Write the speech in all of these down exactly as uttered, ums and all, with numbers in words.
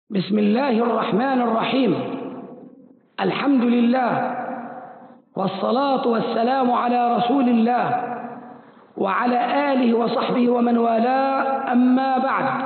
بسم الله الرحمن الرحيم. الحمد لله والصلاة والسلام على رسول الله وعلى آله وصحبه ومن والاه، أما بعد،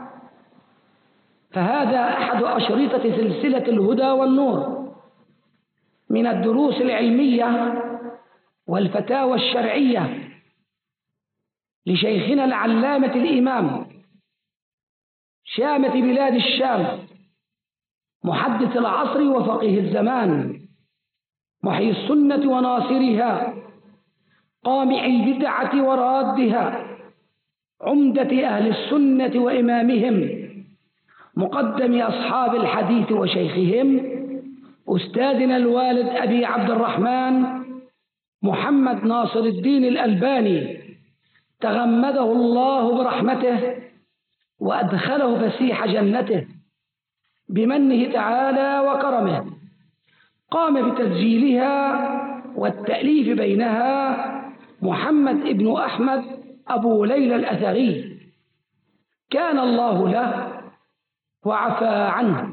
فهذا أحد أشرطة سلسلة الهدى والنور من الدروس العلمية والفتاوى الشرعية لشيخنا العلامة الإمام شامة بلاد الشام، محدث العصر وفقيه الزمان، محيي السنة وناصرها، قامع البدعة ورادها، عمدة أهل السنة وإمامهم، مقدم أصحاب الحديث وشيخهم، أستاذنا الوالد أبي عبد الرحمن محمد ناصر الدين الألباني، تغمده الله برحمته وأدخله فسيح جنته بمنه تعالى وكرمه. قام بتسجيلها والتأليف بينها محمد ابن أحمد أبو ليلى الأثري، كان الله له وعفى عنه.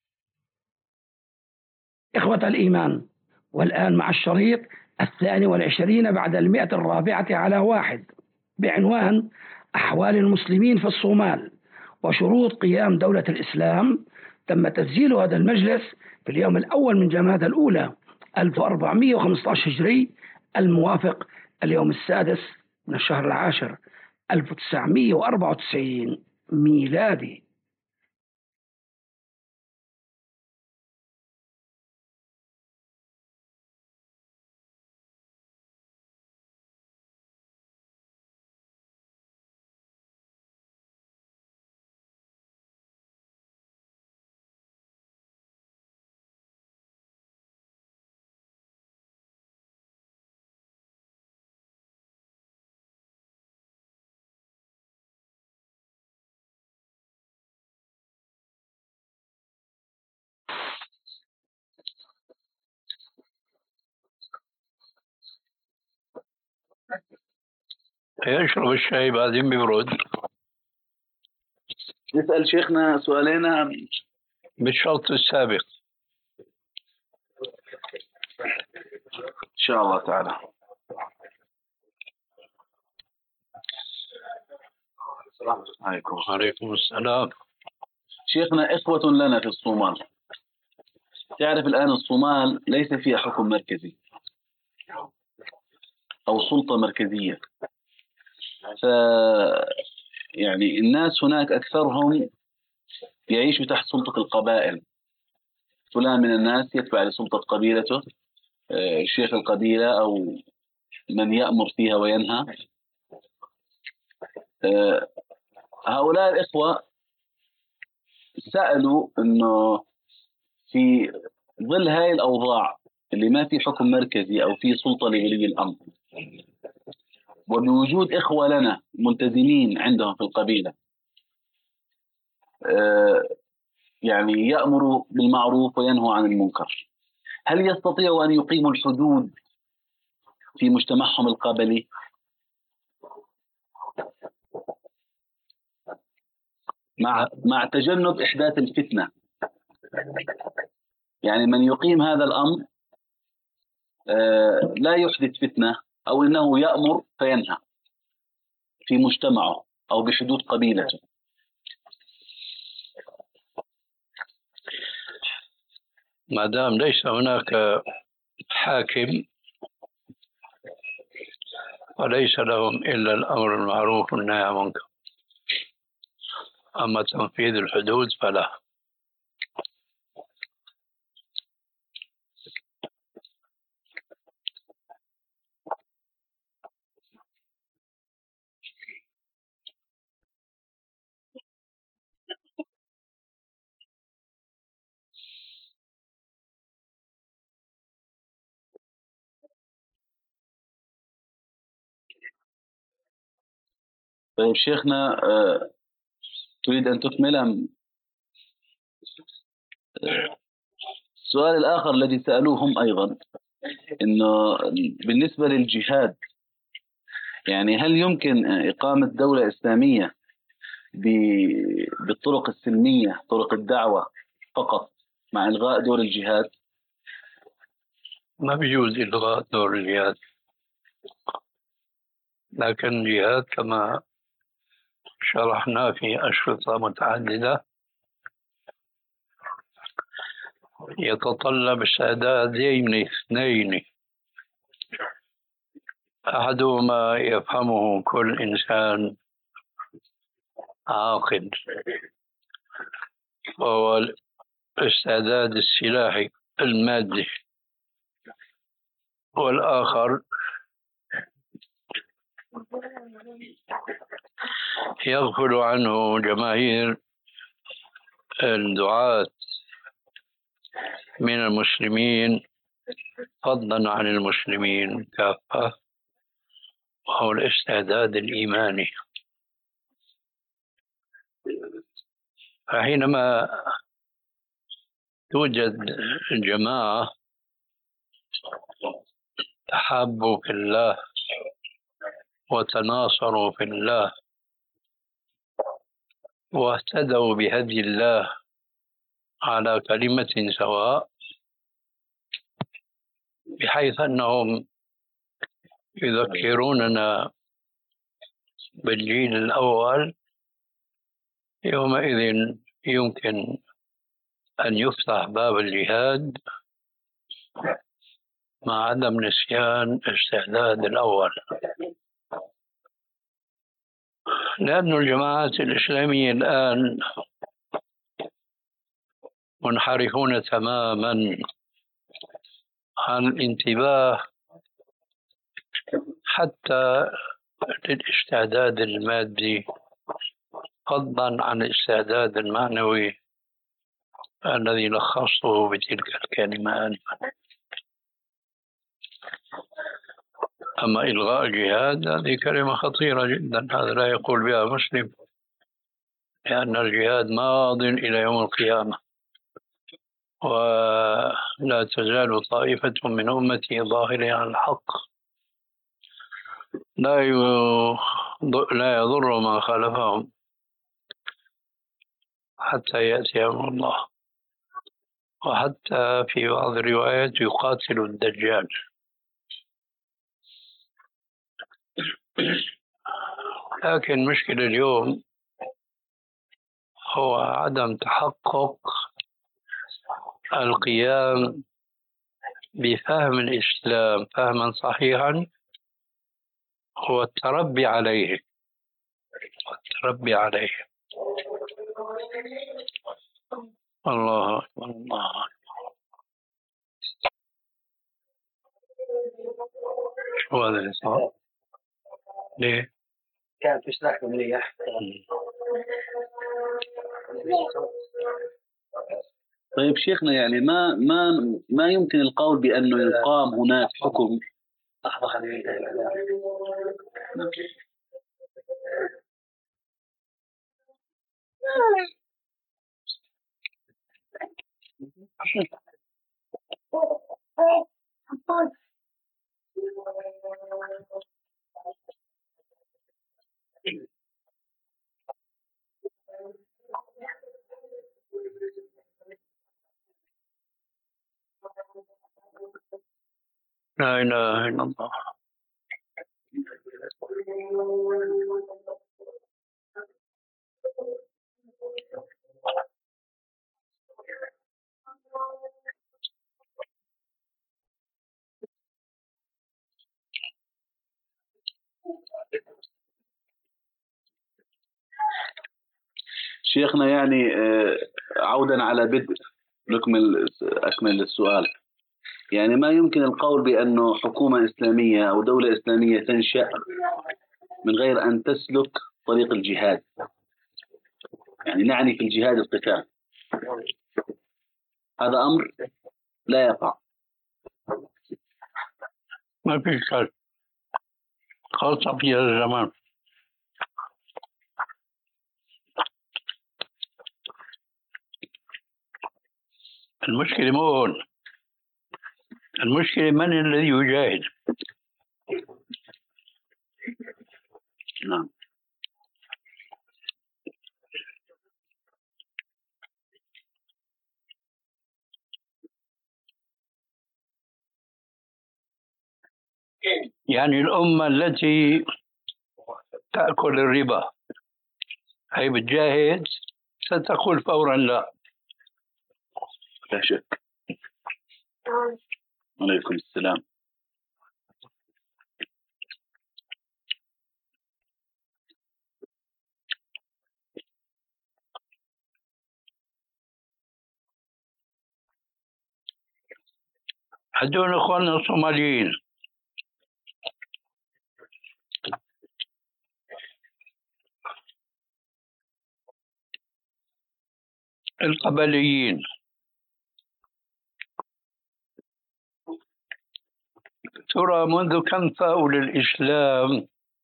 إخوة الإيمان، والآن مع الشريط الثاني والعشرين بعد المئة الرابعة على واحد بعنوان أحوال المسلمين في الصومال وشروط قيام دولة الإسلام. تم تسجيل هذا المجلس في اليوم الأول من جمادى الأولى ألف وأربعمئة وخمسة عشر هجري، الموافق اليوم السادس من الشهر العاشر ألف وتسعمئة وأربعة وتسعين ميلادي. يشرب الشاي بعدين بيبرد. نسأل شيخنا سؤالين بالشرط السابق إن شاء الله تعالى. عليكم عليكم السلام. شيخنا، إخوة لنا في الصومال، تعرف الآن الصومال ليس فيها حكم مركزي أو سلطة مركزية، ف يعني الناس هناك أكثرهم يعيشوا تحت سلطة القبائل. فلان من الناس يتبع لسلطة قبيلته، شيخ القبيلة أو من يأمر فيها وينهى. هؤلاء الإخوة سألوا إنه في ظل هاي الأوضاع اللي ما في حكم مركزي أو في سلطة لولي الأمر، وبوجود إخوة لنا ملتزمين عندهم في القبيلة يعني يأمروا بالمعروف وينهوا عن المنكر، هل يستطيعوا أن يقيموا الحدود في مجتمعهم القبلي؟ مع مع تجنب إحداث الفتنة. يعني من يقيم هذا الأمر لا يحدث فتنة، أو أنه يأمر فينهى في مجتمعه أو بحدود قبيلته. ما دام ليس هناك حاكم وليس لهم إلا الأمر المعروف والنهي عن المنكر، أما تنفيذ الحدود فلا. طيب شيخنا، تريد أن تكمل أم؟ السؤال الآخر الذي سألوه هم أيضا إنه بالنسبة للجهاد، يعني هل يمكن إقامة دولة إسلامية بالطرق السلمية، طرق الدعوة فقط، مع إلغاء دور الجهاد؟ ما بيجوز إلغاء دور الجهاد، لكن الجهاد كما شرحنا في أشرطة متعددة يتطلب استعدادين اثنين، أحدهما يفهمه كل إنسان عاقل، وهو الاستعداد السلاحي المادي، والآخر يغفل عنه جماهير الدعاة من المسلمين فضلا عن المسلمين كافة، وهو الاستعداد الإيماني. فحينما توجد جماعة تحابوا في الله وتناصروا في الله واهتدوا بهدي الله على كلمة سواء، بحيث أنهم يذكروننا بالجيل الأول، يومئذ يمكن أن يفتح باب الجهاد مع عدم نسيان استعداد الأول. لأن الجماعات الإسلامية الآن منحرفون تماما عن الانتباه حتى للاستعداد المادي، فضلا عن الاستعداد المعنوي الذي لخصته بتلك الكلمة آنفا. أما إلغاء الجهاد هذه كلمة خطيرة جدا، هذا لا يقول بها مسلم، لأن الجهاد ماض إلى يوم القيامة، ولا تزال طائفة من أمتي ظاهرين على الحق لا لا يضر ما خالفهم حتى يأتي أمر الله. وحتى في بعض الروايات يقاتل الدجال. لكن مشكلة اليوم هو عدم تحقق القيام بفهم الإسلام فهما صحيحا والتربي عليه والتربي عليه. الله أكبر الله أكبر. شو هذا اللي صار؟ ليه؟ كان في سلاح مليح. طيب شيخنا، يعني ما ما ما يمكن القول بأنه يقام هناك حكم. لحظة خليني لا إله إلا الله. شيخنا، يعني عودا على بدء نكمل أكمل السؤال، يعني ما يمكن القول بأنه حكومة إسلامية أو دولة إسلامية تنشأ من غير أن تسلك طريق الجهاد، يعني نعني في الجهاد القتال، هذا أمر لا يقع. ما في شك، خاصة في هذا الزمان. المشكلة مو هون، المشكلة من الذي يجاهد. نعم. يعني الأمة التي تأكل الربا هي بتجاهد ستقول فورا لا. لا شك. عليكم السلام. هدول إخواننا الصوماليين القبليين ترى منذ كم فاؤل الإسلام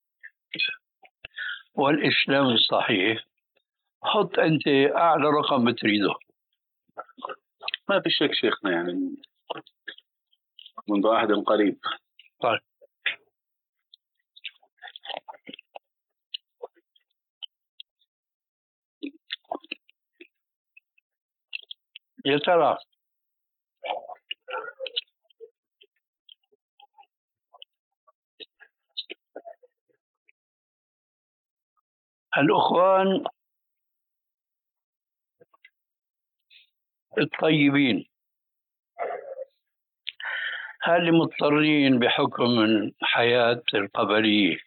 والإسلام الصحيح؟ حط أنت أعلى رقم بتريده. ما في شك شيخنا، يعني منذ عهد قريب. طيب يا ترى الأخوان الطيبين هل مضطرين بحكم الحياة القبلية؟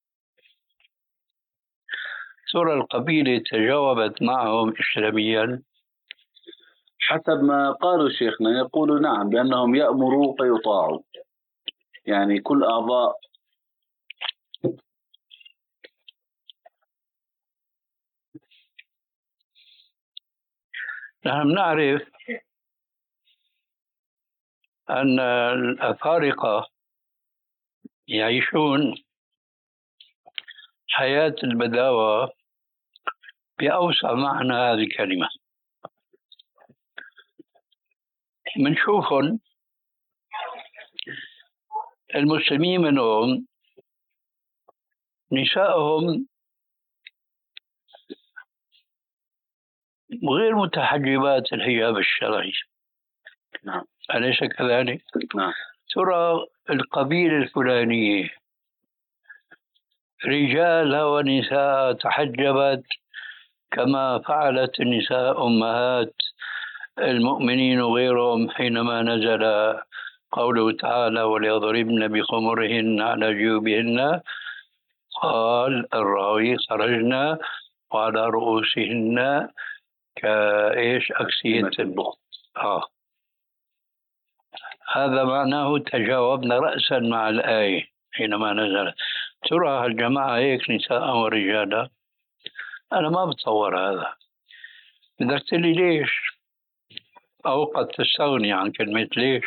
ترى القبيلة تجاوبت معهم إسلاميا؟ حسب ما قالوا شيخنا يقولوا نعم، بأنهم يأمروا فيطاعوا، يعني كل أعضاء. نحن نعرف أن الأفارقة يعيشون حياة البداوة بأوسع معنى هذه الكلمة. منشوفهم المسلمين منهم نسائهم غير متحجبات الحجاب الشرعي. نعم. أليس كذلك؟ نعم. ترى القبيلة الفلانية رجالها ونساء تحجبت كما فعلت النساء أمهات المؤمنين وغيرهم حينما نزل قوله تعالى وليضربن بخمرهن على جيوبهن. قال الراوي خرجنا وعلى رؤوسهن كإيش أكسية البخت. آه. هذا معناه تجاوبنا رأسا مع الآية حينما نزلت. ترى الجماعة هيك نساء ورجالا؟ أنا ما بتصور هذا. بدك تقول لي ليش؟ أو قد تستغني عن كلمة ليش.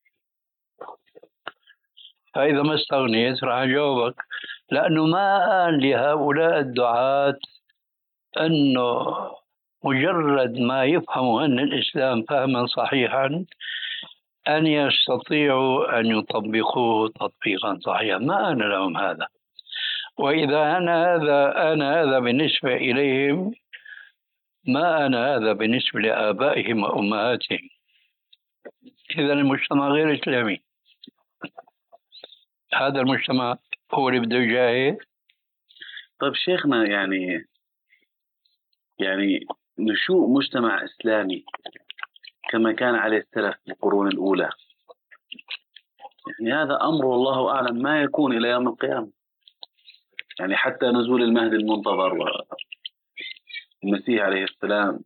فإذا ما استغنيت راح أجاوبك، لأنه ما آن لهؤلاء الدعاة أنه مجرد ما يفهموا أن الإسلام فهما صحيحا أن يستطيعوا أن يطبقوه تطبيقا صحيحا. ما أنا لهم هذا. وإذا أنا هذا أنا هذا بالنسبة إليهم، ما أنا هذا بالنسبة لآبائهم وأمهاتهم. إذا المجتمع غير إسلامي. هذا المجتمع هو اللي بده يجاهد. طيب شيخنا، يعني يعني نشوء مجتمع إسلامي كما كان عليه السلف في القرون الأولى، يعني هذا أمر والله أعلم ما يكون إلى يوم القيامة، يعني حتى نزول المهدي المنتظر والمسيح عليه السلام.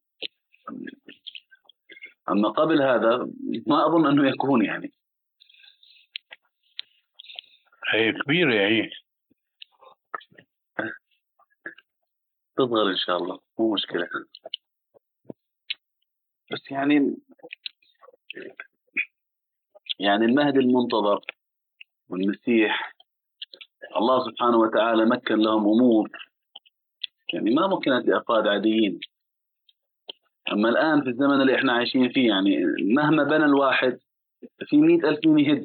أما قبل هذا ما أظن أنه يكون، يعني هي كبيرة يعني تصغر إن شاء الله، مو مشكلة. بس يعني يعني المهدي المنتظر والمسيح الله سبحانه وتعالى مكن لهم أمور يعني ما مكنت لأفراد عاديين. أما الآن في الزمن اللي إحنا عايشين فيه، يعني مهما بنى الواحد في مئة ألف من يهد.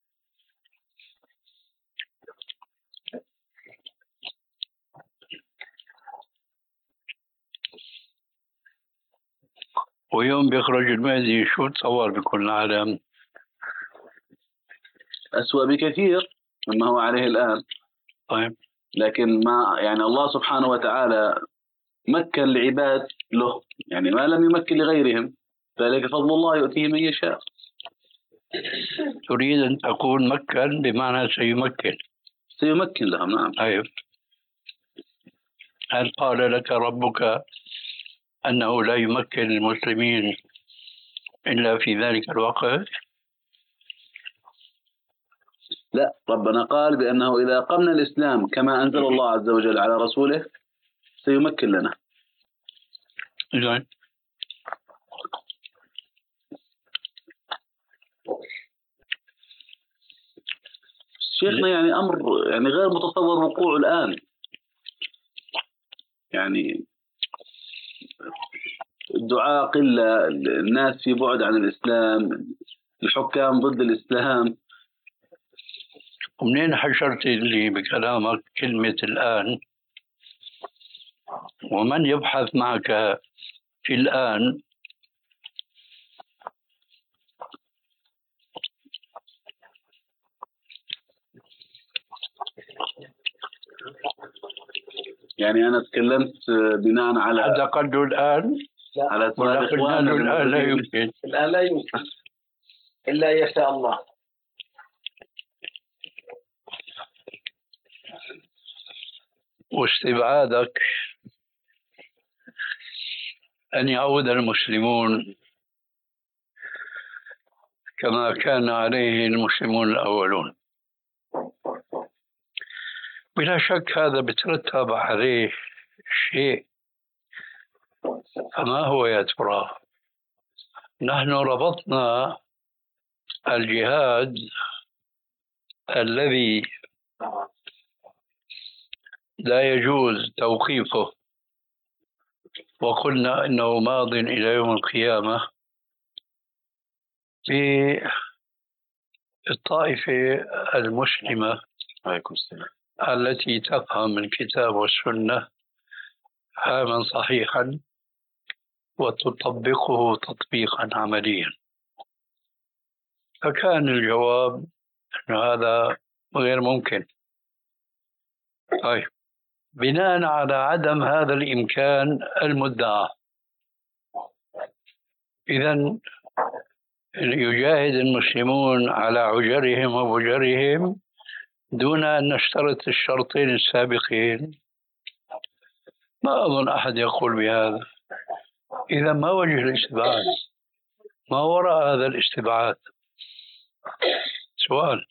ويوم بيخرج المهدي شو تصور بكل العالم؟ أسوأ بكثير. مما هو عليه الآن. طيب. لكن ما يعني الله سبحانه وتعالى مكن العباد له، يعني ما لم يمكن لغيرهم، ذلك فضل الله يؤتيه من يشاء. تريد أن تقول مكن بمعنى سيمكن؟ سيمكن لهم، نعم. طيب، هل قال لك ربك أنه لا يمكن المسلمين إلا في ذلك الوقت؟ لا، ربنا قال بأنه إذا قمنا الإسلام كما أنزل الله عز وجل على رسوله سيمكن لنا. زين. شيخنا يعني أمر يعني غير متصور وقوعه الآن. يعني الدعاء قلة، الناس في بعد عن الإسلام، الحكام ضد الإسلام. ومنين حشرت لي بكلامك كلمة الآن؟ ومن يبحث معك في الآن؟ يعني أنا تكلمت بناء على هذا قد الآن على سؤال إخواننا. الآن لا يمكن، الآن لا يمكن إلا يشاء الله. واستبعادك أن يعود المسلمون كما كان عليه المسلمون الأولون. بلا شك هذا بترتب عليه شيء، فما هو يا ترى؟ نحن ربطنا الجهاد الذي لا يجوز توقيفه وقلنا إنه ماض إلى يوم القيامة بالطائفة المسلمة التي تفهم الكتاب والسنة فهما صحيحا وتطبقه تطبيقا عمليا. فكان الجواب أن هذا غير ممكن. طيب، بناء على عدم هذا الإمكان المدعى، إذن يجاهد المسلمون على عجرهم وبجرهم دون أن نشترط الشرطين السابقين؟ ما أظن أحد يقول بهذا. إذا ما وجه الاستبعاد؟ ما وراء هذا الاستبعاد؟ سؤال.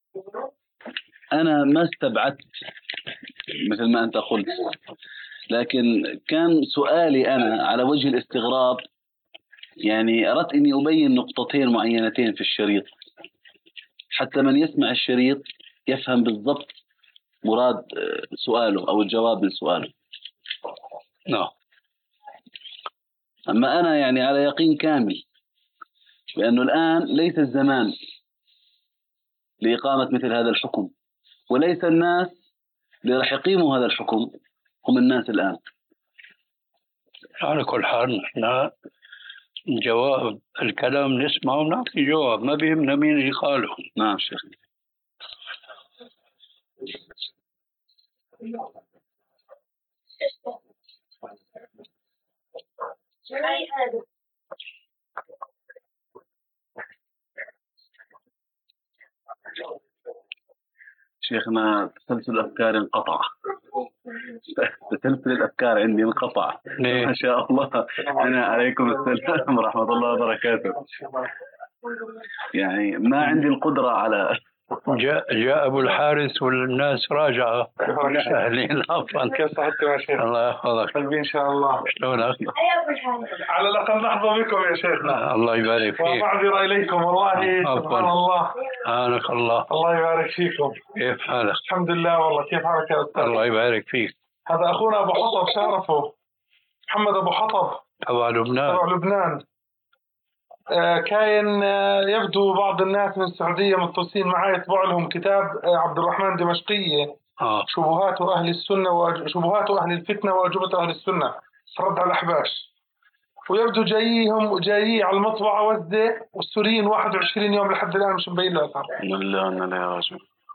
أنا ما استبعدت مثل ما أنت قلت، لكن كان سؤالي أنا على وجه الاستغراب. يعني أردت أني أبين نقطتين معينتين في الشريط حتى من يسمع الشريط يفهم بالضبط مراد سؤاله أو الجواب لسؤاله. نعم. أما أنا يعني على يقين كامل بأنه الآن ليس الزمان لإقامة مثل هذا الحكم، وليس الناس اللي راح يقيموا هذا الحكم هم الناس الآن. على كل حال نحن جواب الكلام نسمعه ونعطي جواب، ما بيهمنا مين اللي قاله. نعم شيخ. شيخنا تسلسل الأفكار انقطع. تسلسل الأفكار عندي انقطع. ما شاء الله. أنا عليكم السلام ورحمة الله وبركاته. يعني ما عندي القدرة على جاء جاء أبو الحارث والناس راجعة. أهلين عفوا. كيف صحتك يا شيخ؟ الله يحفظك. قلبي إن شاء الله. شلونك؟ على الأقل نحظى بكم يا شيخنا. الله يبارك فيك. ومعذرة إليكم والله. سبحان الله. آنك الله. الله يبارك فيكم. كيف حالك؟ الحمد لله والله. كيف حالك يا أستاذ؟ الله يبارك فيك. هذا أخونا أبو حطب، شرفه محمد أبو حطب تبع لبنان. تبع لبنان. آه كاين آه يبدو بعض الناس من السعودية متصلين معي يطبع لهم كتاب آه عبد الرحمن دمشقية. آه. شبهات أهل السنة وشبهات أهل الفتنة وأجوبة أهل السنة، رد على الأحباش. ويبدو جايهم جايي على المطبعة وزة، والسوريين واحد وعشرين يوم لحد الآن مش مبين له أثر. لا لا لا يا رجل.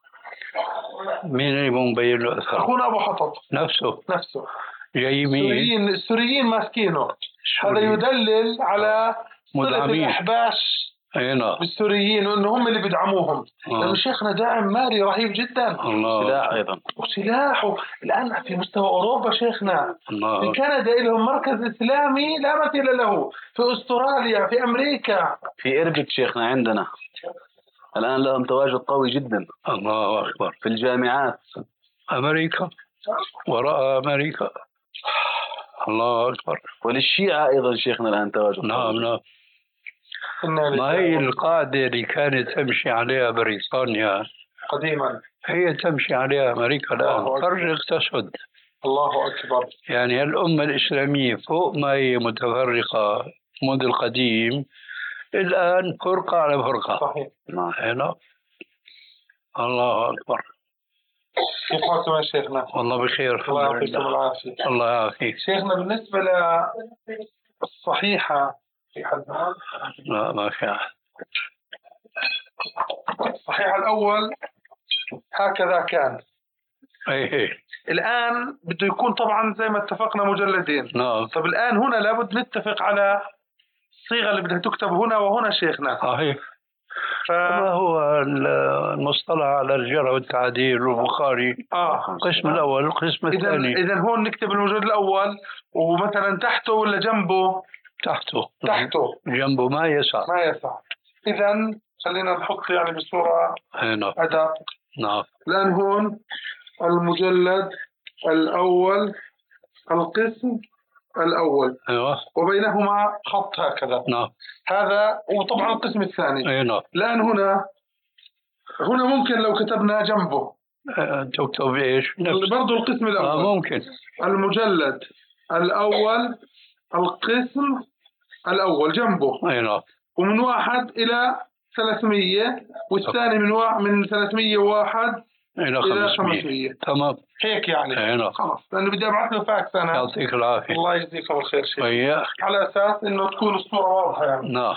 مين اللي مو مبين له أثر؟ أخونا أبو حطب نفسه نفسه. جاي مين؟ السوريين السوريين ماسكينه. هذا يدلل على صلة الأحباش بالسوريين وإنه هم اللي بيدعموهم. لأنه شيخنا داعم مالي رهيب جدا. سلاح أيضا وسلاحه الآن في مستوى أوروبا شيخنا. الله. في كندا لهم مركز إسلامي لا مثيل له، في أستراليا، في أمريكا، في إربك شيخنا عندنا الآن لهم تواجد قوي جدا. الله أكبر. في الجامعات أمريكا، وراء أمريكا. الله أكبر. وللشيعة أيضا شيخنا الآن تواجد. نعم نعم. ما هي القاعدة اللي كانت تمشي عليها بريطانيا قديما هي تمشي عليها أمريكا الآن. فرق تسد. الله أكبر. يعني الأمة الإسلامية فوق ما هي متفرقة منذ القديم، الآن فرقة على فرقة. صحيح. هنا الله أكبر. كيف حالكم يا شيخنا؟ والله بخير. الله يعطيكم العافية. الله يعافيك. شيخنا بالنسبة للصحيحة في حد؟ لا ما في أحد. الصحيح الأول هكذا كان. أيه. الآن بده يكون طبعا زي ما اتفقنا مجلدين. نعم. طب الآن هنا لابد نتفق على الصيغة اللي بدها تكتب هنا وهنا شيخنا. صحيح. ف... ما هو المصطلح على الجرح والتعديل والبخاري؟ آه. القسم الأول القسم الثاني. إذا هون نكتب الموجود الأول ومثلا تحته ولا جنبه؟ تحته. تحته. جنبه ما يسع. ما يسع. إذا خلينا نحط يعني بصورة أدق. نعم. الآن هون المجلد الأول القسم الأول. أيوة. وبينهما خط هكذا. نعم. هذا وطبعا القسم الثاني. أي نعم. الآن هنا هنا ممكن لو كتبنا جنبه تكتب إيش؟ برضو القسم الأول. آه ممكن. المجلد الأول القسم الأول جنبه. أي نعم. ومن واحد إلى ثلاثمية والثاني من وا... من ثلاثمية وواحد إلى خمسمية. تمام. هيك يعني. خلاص لأنه بدي أبعث له فاكس أنا. يعطيك العافية. الله يجزيكم الخير شيخ. وياك. على أساس إنه تكون الصورة واضحة يعني. نعم.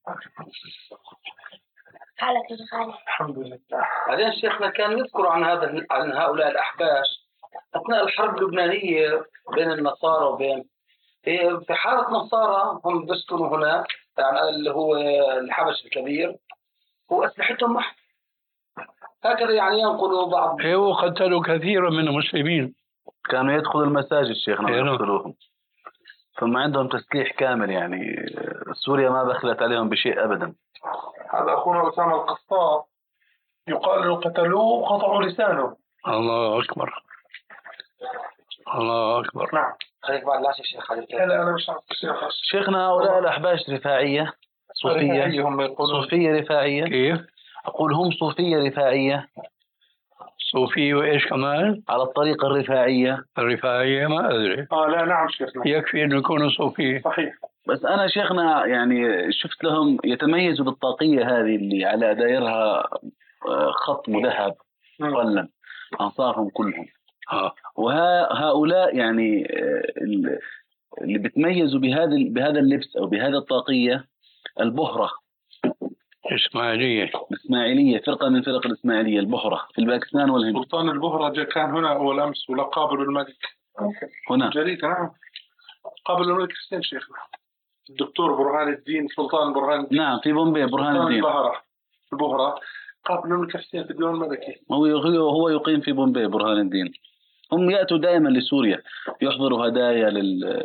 حالك الغالي. الحمد لله. بعدين شيخنا كان يذكر عن هذا عن هؤلاء الأحباش أثناء الحرب اللبنانية بين النصارى وبين في حالة نصارى هم بيسكنوا هنا يعني اللي هو الحبش الكبير وأسلحتهم محت هكذا يعني ينقلوا بعض. ايوه قتلوا كثيرا من المسلمين. كانوا يدخلوا المساجد شيخنا ويقتلوهم. ثم عندهم تسليح كامل يعني سوريا ما بخلت عليهم بشيء أبدا. هذا أخونا أسامة القصار يقال له قتلوه وقطعوا لسانه. الله أكبر. الله أكبر. نعم. خليك بعد لا شيخ خليك. لا أنا مش عارف شيخنا هؤلاء الأحباش رفاعية صوفية. صوفية رفاعية. كيف؟ أقول هم صوفية رفاعية. صوفية وإيش كمان؟ على الطريقة الرفاعية. الرفاعية ما أدري. آه لا نعم شيخنا. يكفي إنه يكونوا صوفية. صحيح. بس أنا شيخنا يعني شفت لهم يتميزوا بالطاقية هذه اللي على دايرها خط مذهب مقلم أنصارهم كلهم. آه. وهؤلاء يعني اللي بتميزوا بهذا بهذا اللبس أو بهذا الطاقية البهرة. إسماعيلية. إسماعيلية فرقة من فرق الإسماعيلية البهرة في الباكستان والهند. سلطان البهرة جاء كان هنا أول أمس ولا قابل الملك. هنا. جريدة نعم. قابل الملك حسين شيخنا. الدكتور برهان الدين سلطان برهان الدين. نعم في بومبي برهان الدين. البهرة البهرة قابل الملك حسين في الديوان الملكي. هو هو يقيم في بومبي برهان الدين. هم يأتوا دائما لسوريا يحضروا هدايا لل.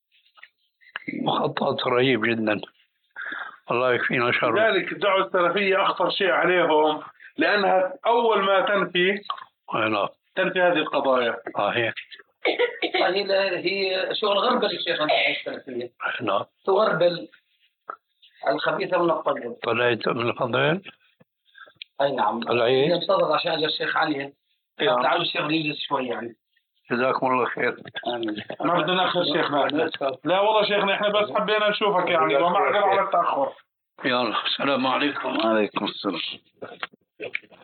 مخطط رهيب جدا. الله يكفينا شر. لذلك الدعوة السلفية أخطر شيء عليهم لأنها أول ما تنفي أنا. تنفي هذه القضايا. صحيح. هي هي شغل غربل الشيخ السلفية. نعم. تغربل الخبيثة من الطيب. طلعت من الفضيل. أي نعم. طلعت. ينتظر عشان الشيخ علي. تعالوا الشيخ يجلس شوي يعني. جزاكم الله خير. آمين. ما بدنا نأخر شيخنا. لا والله شيخنا إحنا بس حبينا نشوفك يعني وما عقل على التأخر. يلا السلام عليكم. وعليكم السلام.